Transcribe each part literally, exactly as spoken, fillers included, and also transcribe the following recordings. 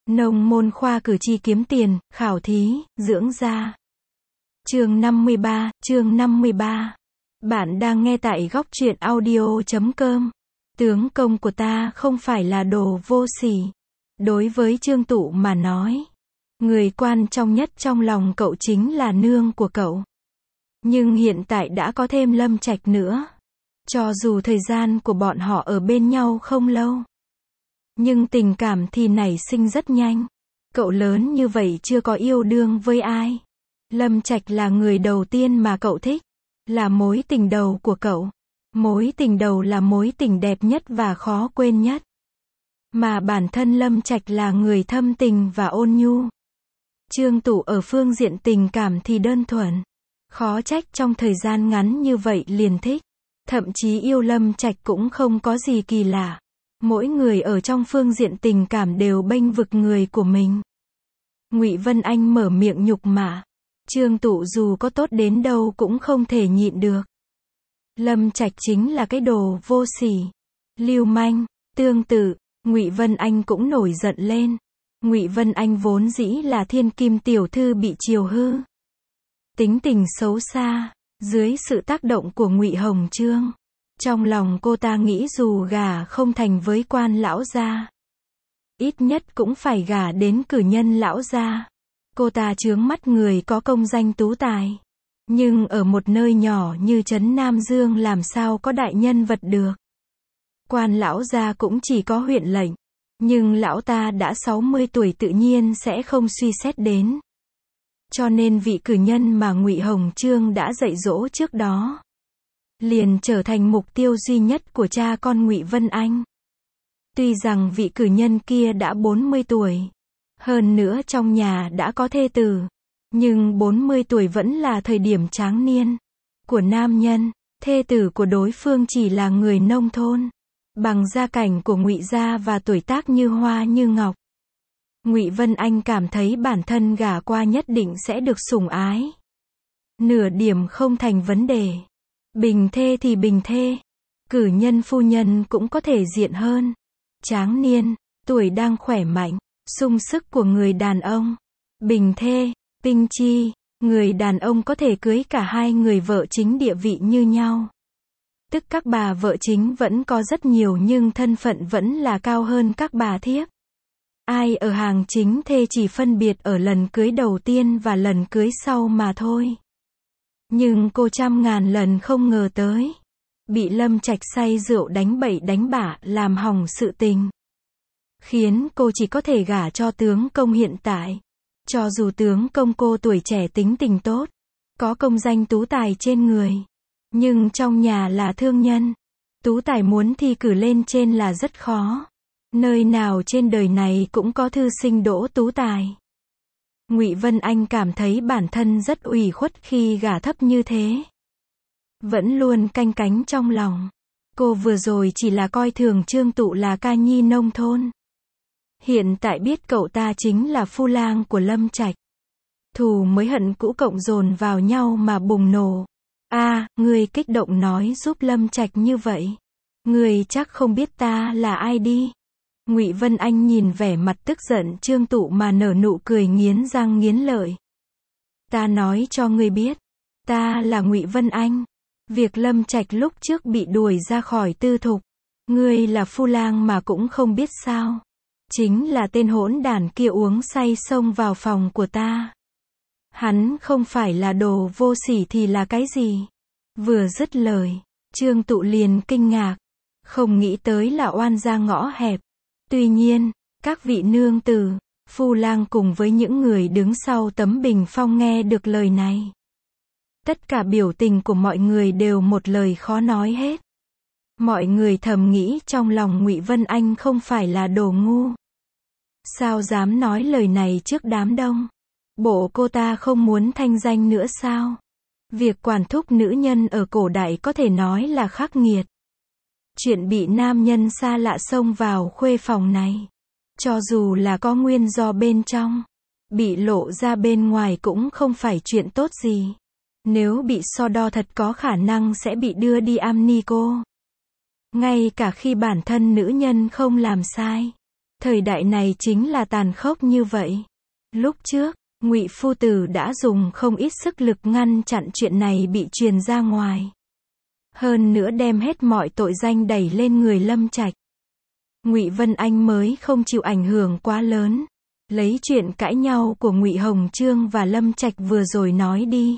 Nông môn khoa cử tri kiếm tiền, khảo thí, dưỡng da. Chương năm mươi ba, chương năm mươi ba. Bạn đang nghe tại góc truyện audio chấm com. Tướng công của ta không phải là đồ vô sỉ. Đối với Trương Tụ mà nói, người quan trọng nhất trong lòng cậu chính là nương của cậu. Nhưng hiện tại đã có thêm Lâm Trạch nữa. Cho dù thời gian của bọn họ ở bên nhau không lâu, nhưng tình cảm thì nảy sinh rất nhanh. Cậu lớn như vậy chưa có yêu đương với ai. Lâm Trạch là người đầu tiên mà cậu thích, là mối tình đầu của cậu. Mối tình đầu là mối tình đẹp nhất và khó quên nhất. Mà bản thân Lâm Trạch là người thâm tình và ôn nhu. Trương Tụ ở phương diện tình cảm thì đơn thuần. Khó trách trong thời gian ngắn như vậy liền thích. Thậm chí yêu Lâm Trạch cũng không có gì kỳ lạ. Mỗi người ở trong phương diện tình cảm đều bênh vực người của mình. Ngụy Vân Anh mở miệng nhục mạ. Trương Tụ dù có tốt đến đâu cũng không thể nhịn được. Lâm Trạch chính là cái đồ vô sỉ, lưu manh. Tương tự, Ngụy Vân Anh cũng nổi giận lên. Ngụy Vân Anh vốn dĩ là thiên kim tiểu thư bị chiều hư, tính tình xấu xa, dưới sự tác động của Ngụy Hồng Chương. Trong lòng cô ta nghĩ dù gả không thành với quan lão gia, ít nhất cũng phải gả đến cử nhân lão gia. Cô ta chướng mắt người có công danh tú tài. Nhưng ở một nơi nhỏ như trấn Nam Dương làm sao có đại nhân vật được. Quan lão gia cũng chỉ có huyện lệnh. Nhưng lão ta đã sáu mươi tuổi tự nhiên sẽ không suy xét đến. Cho nên vị cử nhân mà Ngụy Hồng Chương đã dạy dỗ trước đó liền trở thành mục tiêu duy nhất của cha con Ngụy Vân Anh. Tuy rằng vị cử nhân kia đã bốn mươi tuổi, hơn nữa trong nhà đã có thê tử, nhưng bốn mươi tuổi vẫn là thời điểm tráng niên của nam nhân. Thê tử của đối phương chỉ là người nông thôn, bằng gia cảnh của Ngụy gia và tuổi tác như hoa như ngọc. Ngụy Vân Anh cảm thấy bản thân gả qua nhất định sẽ được sủng ái. Nửa điểm không thành vấn đề. Bình thê thì bình thê, cử nhân phu nhân cũng có thể diện hơn. Tráng niên, tuổi đang khỏe mạnh, sung sức của người đàn ông. Bình thê, tinh chi, người đàn ông có thể cưới cả hai người vợ chính địa vị như nhau. Tức các bà vợ chính vẫn có rất nhiều nhưng thân phận vẫn là cao hơn các bà thiếp. Ai ở hàng chính thê chỉ phân biệt ở lần cưới đầu tiên và lần cưới sau mà thôi. Nhưng cô trăm ngàn lần không ngờ tới, bị Lâm Trạch say rượu đánh bậy đánh bạ làm hỏng sự tình, khiến cô chỉ có thể gả cho tướng công hiện tại. Cho dù tướng công cô tuổi trẻ tính tình tốt, có công danh tú tài trên người, nhưng trong nhà là thương nhân, tú tài muốn thi cử lên trên là rất khó. Nơi nào trên đời này cũng có thư sinh đỗ tú tài. Ngụy Vân Anh cảm thấy bản thân rất ủy khuất khi gả thấp như thế. Vẫn luôn canh cánh trong lòng. Cô vừa rồi chỉ là coi thường Trương Tụ là ca nhi nông thôn. Hiện tại biết cậu ta chính là phu lang của Lâm Trạch. Thù mới hận cũ cộng dồn vào nhau mà bùng nổ. A, à, ngươi kích động nói giúp Lâm Trạch như vậy. Ngươi chắc không biết ta là ai đi. Ngụy Vân Anh nhìn vẻ mặt tức giận Trương Tụ mà nở nụ cười nghiến răng nghiến lợi. Ta nói cho ngươi biết, ta là Ngụy Vân Anh. Việc Lâm Trạch lúc trước bị đuổi ra khỏi tư thục, ngươi là phu lang mà cũng không biết sao. Chính là tên hỗn đản kia uống say xông vào phòng của ta. Hắn không phải là đồ vô sỉ thì là cái gì? Vừa dứt lời, Trương Tụ liền kinh ngạc, không nghĩ tới là oan gia ngõ hẹp. Tuy nhiên, các vị nương tử, phu lang cùng với những người đứng sau tấm bình phong nghe được lời này. Tất cả biểu tình của mọi người đều một lời khó nói hết. Mọi người thầm nghĩ trong lòng Ngụy Vân Anh không phải là đồ ngu. Sao dám nói lời này trước đám đông? Bộ cô ta không muốn thanh danh nữa sao? Việc quản thúc nữ nhân ở cổ đại có thể nói là khắc nghiệt. Chuyện bị nam nhân xa lạ xông vào khuê phòng này, cho dù là có nguyên do bên trong, bị lộ ra bên ngoài cũng không phải chuyện tốt gì. Nếu bị so đo thật có khả năng sẽ bị đưa đi am ni cô. Ngay cả khi bản thân nữ nhân không làm sai, Thời đại này chính là tàn khốc như vậy. Lúc trước, Ngụy phu tử đã dùng không ít sức lực ngăn chặn chuyện này bị truyền ra ngoài. Hơn nữa đem hết mọi tội danh đẩy lên người Lâm Trạch. Ngụy Vân Anh mới không chịu ảnh hưởng quá lớn. Lấy chuyện cãi nhau của Ngụy Hồng Chương và Lâm Trạch vừa rồi nói đi.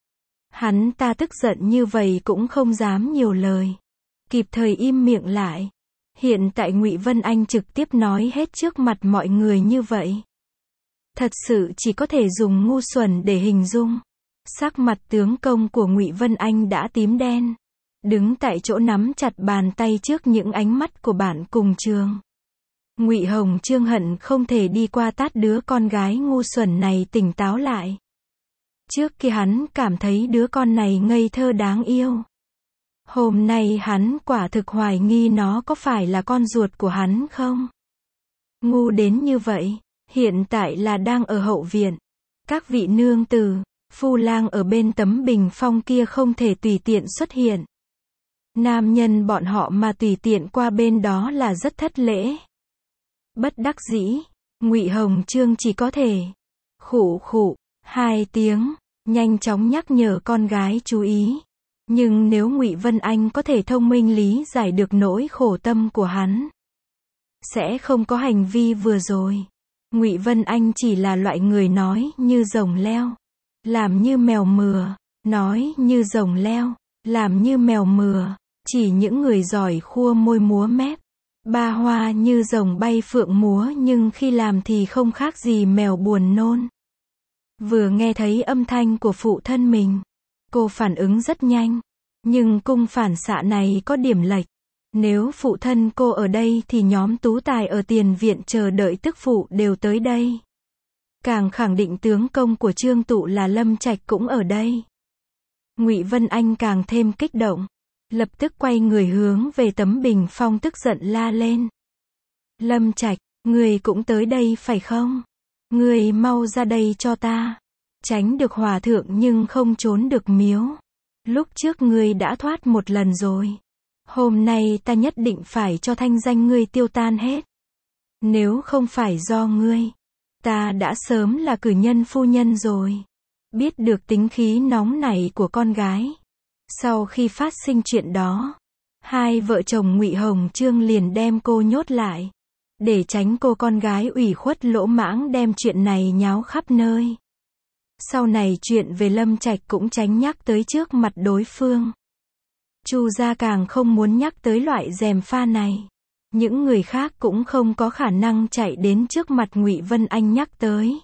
Hắn ta tức giận như vậy cũng không dám nhiều lời. Kịp thời im miệng lại. Hiện tại Ngụy Vân Anh trực tiếp nói hết trước mặt mọi người như vậy. Thật sự chỉ có thể dùng ngu xuẩn để hình dung. Sắc mặt tướng công của Ngụy Vân Anh đã tím đen. Đứng tại chỗ nắm chặt bàn tay trước những ánh mắt của bạn cùng trường. Ngụy Hồng Chương hận không thể đi qua tát đứa con gái ngu xuẩn này tỉnh táo lại. Trước kia hắn cảm thấy đứa con này ngây thơ đáng yêu. Hôm nay hắn quả thực hoài nghi nó có phải là con ruột của hắn không? Ngu đến như vậy, hiện tại là đang ở hậu viện. Các vị nương tử, phu lang ở bên tấm bình phong kia không thể tùy tiện xuất hiện. Nam nhân bọn họ mà tùy tiện qua bên đó là rất thất lễ. Bất đắc dĩ, Ngụy Hồng Chương chỉ có thể khụ khụ hai tiếng, nhanh chóng nhắc nhở con gái chú ý. Nhưng nếu Ngụy Vân Anh có thể thông minh lý giải được nỗi khổ tâm của hắn, sẽ không có hành vi vừa rồi. Ngụy Vân Anh chỉ là loại người nói như rồng leo, làm như mèo mừa, nói như rồng leo, làm như mèo mừa, chỉ những người giỏi khua môi múa mép. Ba hoa như rồng bay phượng múa nhưng khi làm thì không khác gì mèo buồn nôn. Vừa nghe thấy âm thanh của phụ thân mình, cô phản ứng rất nhanh. Nhưng cung phản xạ này có điểm lệch. Nếu phụ thân cô ở đây thì nhóm tú tài ở tiền viện chờ đợi tức phụ đều tới đây. Càng khẳng định tướng công của Trương Tụ là Lâm Trạch cũng ở đây. Ngụy Vân Anh càng thêm kích động. Lập tức quay người hướng về tấm bình phong tức giận la lên. Lâm Trạch, ngươi cũng tới đây phải không? Ngươi mau ra đây cho ta. Tránh được hòa thượng nhưng không trốn được miếu. Lúc trước ngươi đã thoát một lần rồi. Hôm nay ta nhất định phải cho thanh danh ngươi tiêu tan hết. Nếu không phải do ngươi, ta đã sớm là cử nhân phu nhân rồi. Biết được tính khí nóng nảy của con gái. Sau khi phát sinh chuyện đó, hai vợ chồng Ngụy Hồng Chương liền đem cô nhốt lại. Để tránh cô con gái ủy khuất lỗ mãng đem chuyện này nháo khắp nơi. Sau này chuyện về Lâm Trạch cũng tránh nhắc tới trước mặt đối phương. Chu gia càng không muốn nhắc tới loại gièm pha này. Những người khác cũng không có khả năng chạy đến trước mặt Ngụy Vân Anh nhắc tới.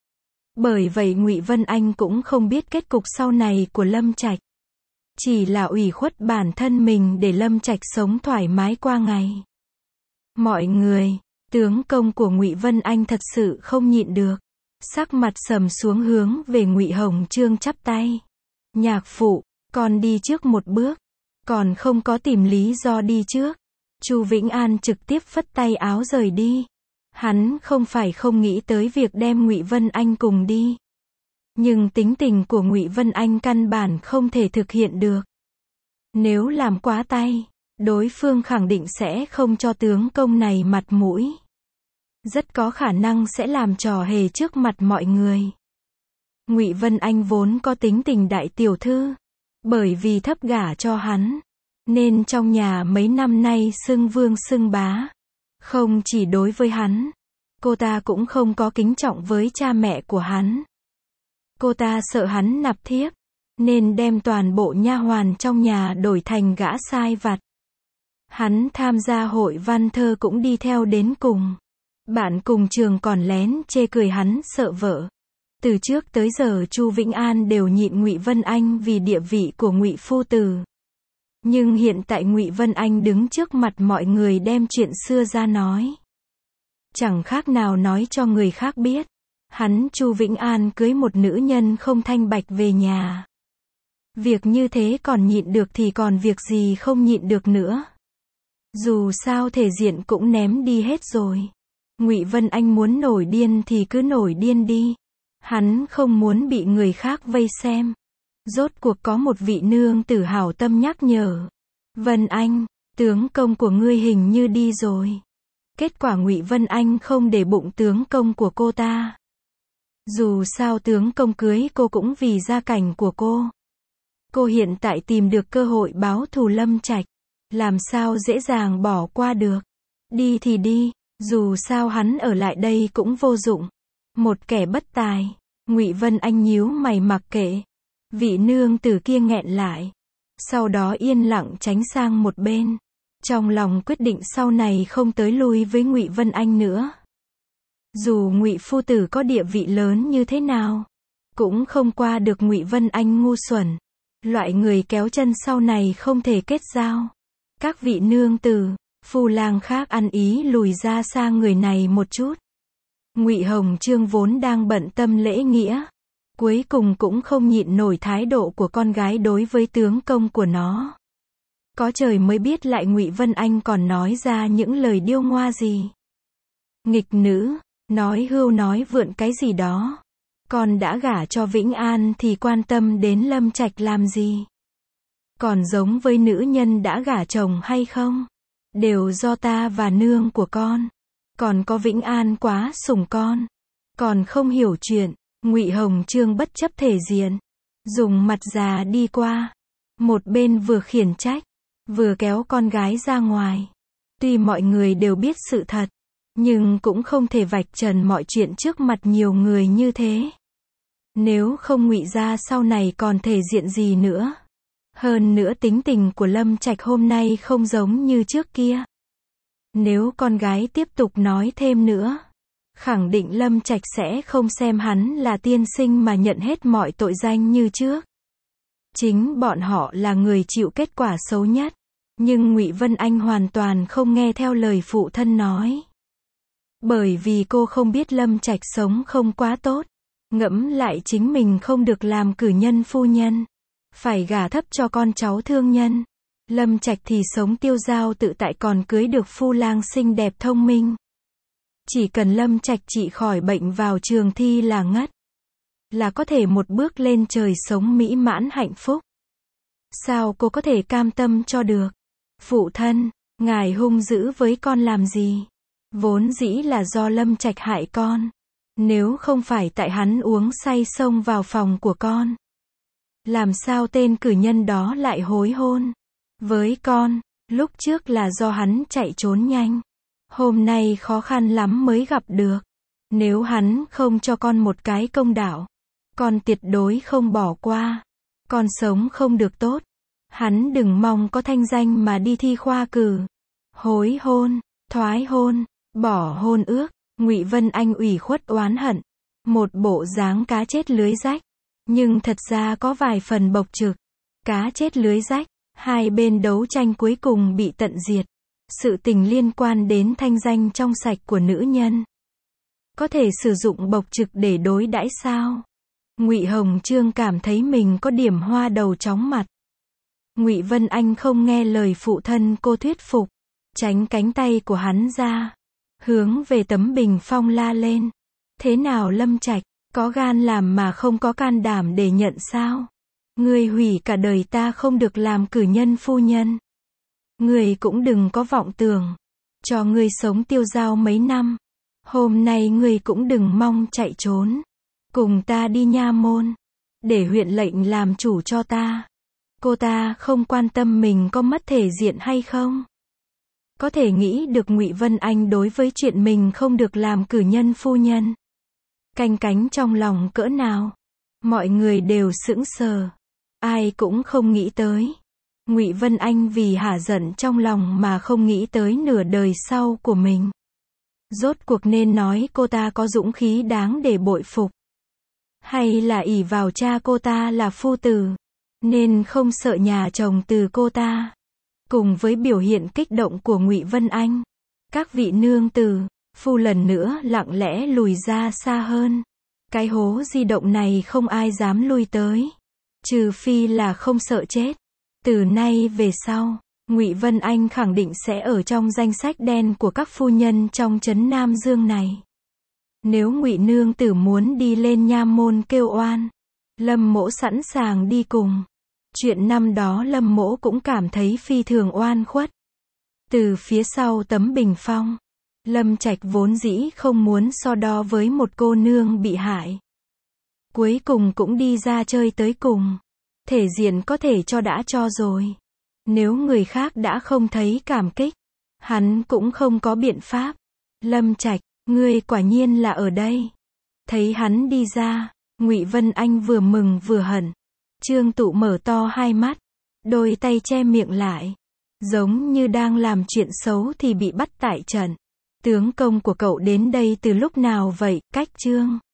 Bởi vậy Ngụy Vân Anh cũng không biết kết cục sau này của Lâm Trạch. Chỉ là ủy khuất bản thân mình để Lâm Trạch sống thoải mái qua ngày. Mọi người, tướng công của Ngụy Vân Anh thật sự không nhịn được. Sắc mặt sầm xuống hướng về Ngụy Hồng Chương chắp tay. Nhạc phụ, con đi trước một bước. Còn không có tìm lý do đi trước. Chu Vĩnh An trực tiếp phất tay áo rời đi. Hắn không phải không nghĩ tới việc đem Ngụy Vân Anh cùng đi. Nhưng tính tình của Ngụy Vân Anh căn bản không thể thực hiện được. Nếu làm quá tay, đối phương khẳng định sẽ không cho tướng công này mặt mũi. Rất có khả năng sẽ làm trò hề trước mặt mọi người. Ngụy Vân Anh vốn có tính tình đại tiểu thư. Bởi vì thấp gả cho hắn, nên trong nhà mấy năm nay xưng vương xưng bá. Không chỉ đối với hắn, cô ta cũng không có kính trọng với cha mẹ của hắn. Cô ta sợ hắn nạp thiếp, nên đem toàn bộ nha hoàn trong nhà đổi thành gã sai vặt. Hắn tham gia hội văn thơ cũng đi theo đến cùng. Bạn cùng trường còn lén chê cười hắn sợ vợ. Từ trước tới giờ Chu Vĩnh An đều nhịn Ngụy Vân Anh vì địa vị của Ngụy phu tử. Nhưng hiện tại Ngụy Vân Anh đứng trước mặt mọi người đem chuyện xưa ra nói. Chẳng khác nào nói cho người khác biết. Hắn Chu Vĩnh An cưới một nữ nhân không thanh bạch về nhà. Việc như thế còn nhịn được thì còn việc gì không nhịn được nữa. Dù sao thể diện cũng ném đi hết rồi. Ngụy Vân Anh muốn nổi điên thì cứ nổi điên đi. Hắn không muốn bị người khác vây xem. Rốt cuộc có một vị nương tử hảo tâm nhắc nhở. Vân Anh, tướng công của ngươi hình như đi rồi. Kết quả Ngụy Vân Anh không để bụng tướng công của cô ta. Dù sao tướng công cưới cô cũng vì gia cảnh của cô. Cô hiện tại tìm được cơ hội báo thù Lâm Trạch, làm sao dễ dàng bỏ qua được. Đi thì đi, dù sao hắn ở lại đây cũng vô dụng. Một kẻ bất tài. Ngụy Vân Anh nhíu mày mặc kệ. Vị nương tử kia nghẹn lại. Sau đó yên lặng tránh sang một bên. Trong lòng quyết định sau này không tới lui với Ngụy Vân Anh nữa. Dù Ngụy phu tử có địa vị lớn như thế nào, cũng không qua được Ngụy Vân Anh ngu xuẩn. Loại người kéo chân sau này không thể kết giao. Các vị nương tử, phu lang khác ăn ý lùi ra xa người này một chút. Ngụy Hồng Chương vốn đang bận tâm lễ nghĩa, cuối cùng cũng không nhịn nổi thái độ của con gái đối với tướng công của nó. Có trời mới biết lại Ngụy Vân Anh còn nói ra những lời điêu ngoa gì. Nghịch nữ, nói hưu nói vượn cái gì đó. Con đã gả cho Vĩnh An thì quan tâm đến Lâm Trạch làm gì? Còn giống với nữ nhân đã gả chồng hay không? Đều do ta và nương của con. Còn có Vĩnh An quá sủng con. Còn không hiểu chuyện. Ngụy Hồng Chương bất chấp thể diện, dùng mặt già đi qua. Một bên vừa khiển trách, vừa kéo con gái ra ngoài. Tuy mọi người đều biết sự thật, nhưng cũng không thể vạch trần mọi chuyện trước mặt nhiều người như thế. Nếu không Ngụy gia sau này còn thể diện gì nữa. Hơn nữa tính tình của Lâm Trạch hôm nay không giống như trước kia. Nếu con gái tiếp tục nói thêm nữa, khẳng định Lâm Trạch sẽ không xem hắn là tiên sinh mà nhận hết mọi tội danh như trước. Chính bọn họ là người chịu kết quả xấu nhất. Nhưng Ngụy Vân Anh hoàn toàn không nghe theo lời phụ thân nói. Bởi vì cô không biết Lâm Trạch sống không quá tốt. Ngẫm lại chính mình không được làm cử nhân phu nhân, phải gả thấp cho con cháu thương nhân. Lâm Trạch thì sống tiêu dao tự tại còn cưới được phu lang xinh đẹp thông minh. Chỉ cần Lâm Trạch trị khỏi bệnh vào trường thi là ngất, là có thể một bước lên trời sống mỹ mãn hạnh phúc. Sao cô có thể cam tâm cho được? Phụ thân, ngài hung dữ với con làm gì? Vốn dĩ là do Lâm Trạch hại con. Nếu không phải tại hắn uống say xông vào phòng của con, làm sao tên cử nhân đó lại hối hôn với con? Lúc trước là do hắn chạy trốn nhanh. Hôm nay khó khăn lắm mới gặp được. Nếu hắn không cho con một cái công đạo, con tuyệt đối không bỏ qua. Con sống không được tốt. Hắn đừng mong có thanh danh mà đi thi khoa cử. Hối hôn, thoái hôn, bỏ hôn ước. Ngụy Vân Anh ủy khuất oán hận, một bộ dáng cá chết lưới rách, nhưng thật ra có vài phần bộc trực. Cá chết lưới rách, hai bên đấu tranh cuối cùng bị tận diệt. Sự tình liên quan đến thanh danh trong sạch của nữ nhân, có thể sử dụng bộc trực để đối đãi sao? Ngụy Hồng Chương cảm thấy mình có điểm hoa đầu chóng mặt. Ngụy Vân Anh không nghe lời phụ thân cô thuyết phục, tránh cánh tay của hắn ra, hướng về tấm bình phong la lên. Thế nào Lâm Trạch, có gan làm mà không có can đảm để nhận sao? Ngươi hủy cả đời ta không được làm cử nhân phu nhân. Ngươi cũng đừng có vọng tưởng, cho ngươi sống tiêu dao mấy năm. Hôm nay ngươi cũng đừng mong chạy trốn. Cùng ta đi nha môn, để huyện lệnh làm chủ cho ta. Cô ta không quan tâm mình có mất thể diện hay không. Có thể nghĩ được Ngụy Vân Anh đối với chuyện mình không được làm cử nhân phu nhân, canh cánh trong lòng cỡ nào. Mọi người đều sững sờ. Ai cũng không nghĩ tới. Ngụy Vân Anh vì hả giận trong lòng mà không nghĩ tới nửa đời sau của mình. Rốt cuộc nên nói cô ta có dũng khí đáng để bội phục, hay là ỷ vào cha cô ta là phu tử, nên không sợ nhà chồng từ cô ta. Cùng với biểu hiện kích động của Ngụy Vân Anh, các vị nương tử, phu lần nữa lặng lẽ lùi ra xa hơn. Cái hố di động này không ai dám lui tới, trừ phi là không sợ chết. Từ nay về sau, Ngụy Vân Anh khẳng định sẽ ở trong danh sách đen của các phu nhân trong trấn Nam Dương này. Nếu Ngụy nương tử muốn đi lên nha môn kêu oan, Lâm Mỗ sẵn sàng đi cùng. Chuyện năm đó Lâm Mỗ cũng cảm thấy phi thường oan khuất. Từ phía sau tấm bình phong, Lâm Trạch vốn dĩ không muốn so đo với một cô nương bị hại. Cuối cùng cũng đi ra chơi tới cùng. Thể diện có thể cho đã cho rồi. Nếu người khác đã không thấy cảm kích, hắn cũng không có biện pháp. Lâm Trạch, ngươi quả nhiên là ở đây. Thấy hắn đi ra, Ngụy Vân Anh vừa mừng vừa hận. Trương Tụ mở to hai mắt, đôi tay che miệng lại, giống như đang làm chuyện xấu thì bị bắt tại trận. Tướng công của cậu đến đây từ lúc nào vậy, Cách Trương?